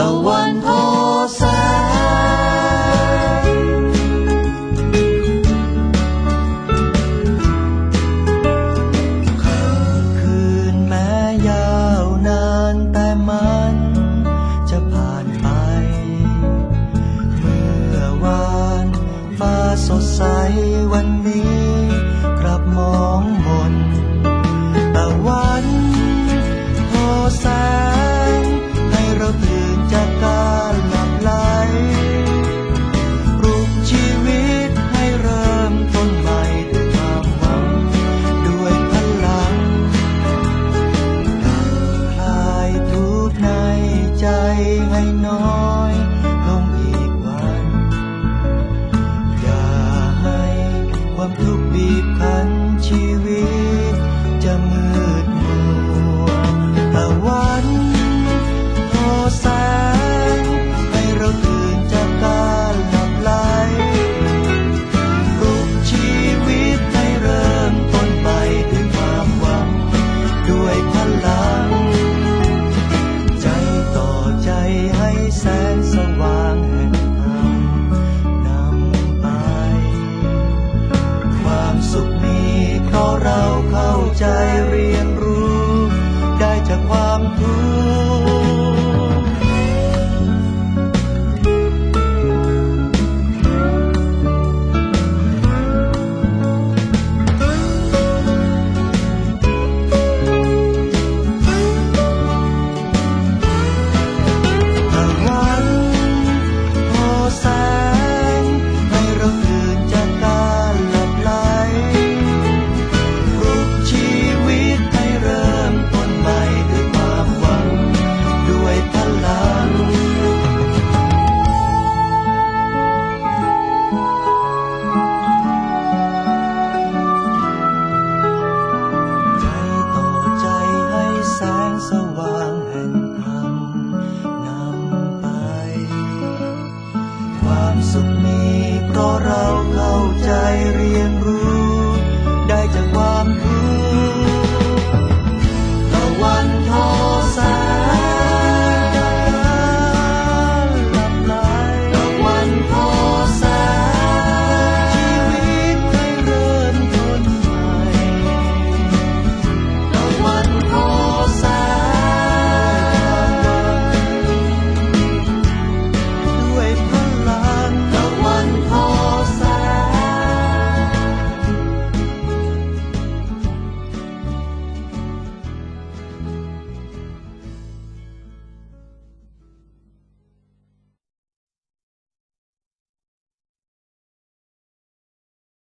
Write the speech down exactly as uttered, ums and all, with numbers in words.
วันทอแสงค่ำคืนแม้ยาวนานแต่มันจะผ่านไปเมื่อวานฟ้าสดใสวันนี้กลับมองมนตะวันทอแสงให้เราตื่นจากการหลับไหลปลุกชีวิตให้เริ่มต้นใหม่ด้วยความหวังด้วยพลังดับคลายทุกข์ในใจให้น้อยลงอีกวันอย่าให้ความทุกข์บีบคั้นชีวิตจะมืดมัวตะวันทอแสงให้เราตื่นจากการหลับไหลปลุกชีวิตให้เริ่มต้นใหม่ด้วยความหวังด้วยพลังใจต่อใจให้แสงสว่างแห่งธรรมนำไปความสุขมีเพราะเราเข้าใจเรียนรู้